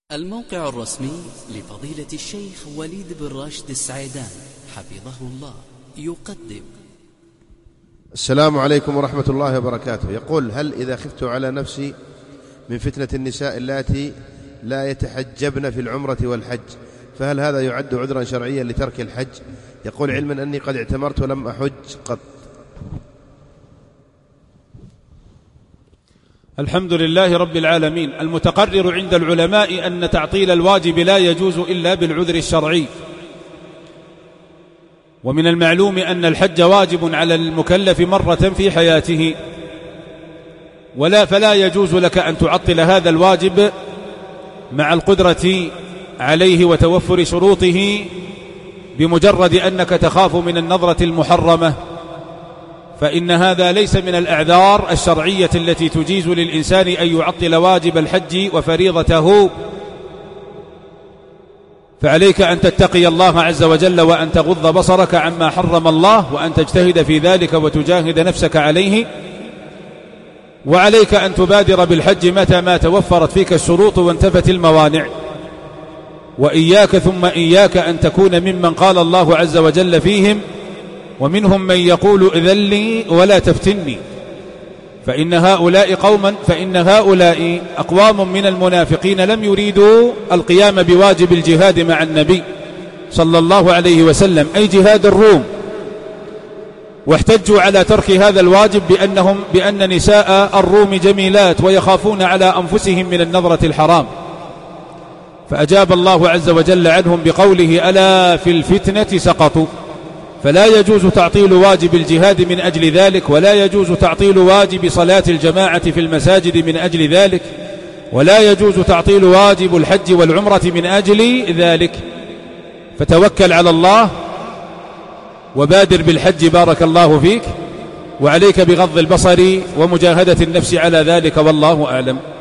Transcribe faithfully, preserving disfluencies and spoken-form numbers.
الموقع الرسمي لفضيلة الشيخ وليد بن راشد السعيدان حفظه الله يقدم. السلام عليكم ورحمة الله وبركاته. يقول: هل إذا خفت على نفسي من فتنة النساء اللاتي لا يتحجبن في العمرة والحج، فهل هذا يعد عذرا شرعيا لترك الحج؟ يقول: علما أني قد اعتمرت ولم أحج قط. الحمد لله رب العالمين. المتقرر عند العلماء أن تعطيل الواجب لا يجوز إلا بالعذر الشرعي، ومن المعلوم أن الحج واجب على المكلف مرة في حياته، ولا فلا يجوز لك أن تعطل هذا الواجب مع القدرة عليه وتوفر شروطه بمجرد أنك تخاف من النظرة المحرمة، فإن هذا ليس من الأعذار الشرعية التي تجيز للإنسان أن يعطل واجب الحج وفريضته. فعليك أن تتقي الله عز وجل وأن تغض بصرك عما حرم الله، وأن تجتهد في ذلك وتجاهد نفسك عليه، وعليك أن تبادر بالحج متى ما توفرت فيك الشروط وانتفت الموانع. وإياك ثم إياك أن تكون ممن قال الله عز وجل فيهم: ومنهم من يقول إذن لي ولا تفتني، فإن هؤلاء قوما فإن هؤلاء أقوام من المنافقين لم يريدوا القيام بواجب الجهاد مع النبي صلى الله عليه وسلم، أي جهاد الروم، واحتجوا على ترك هذا الواجب بأنهم بأن نساء الروم جميلات ويخافون على أنفسهم من النظرة الحرام، فأجاب الله عز وجل عنهم بقوله: ألا في الفتنة سقطوا. فلا يجوز تعطيل واجب الجهاد من أجل ذلك، ولا يجوز تعطيل واجب صلاة الجماعة في المساجد من أجل ذلك، ولا يجوز تعطيل واجب الحج والعمرة من أجل ذلك. فتوكل على الله وبادر بالحج بارك الله فيك، وعليك بغض البصر ومجاهدة النفس على ذلك، والله أعلم.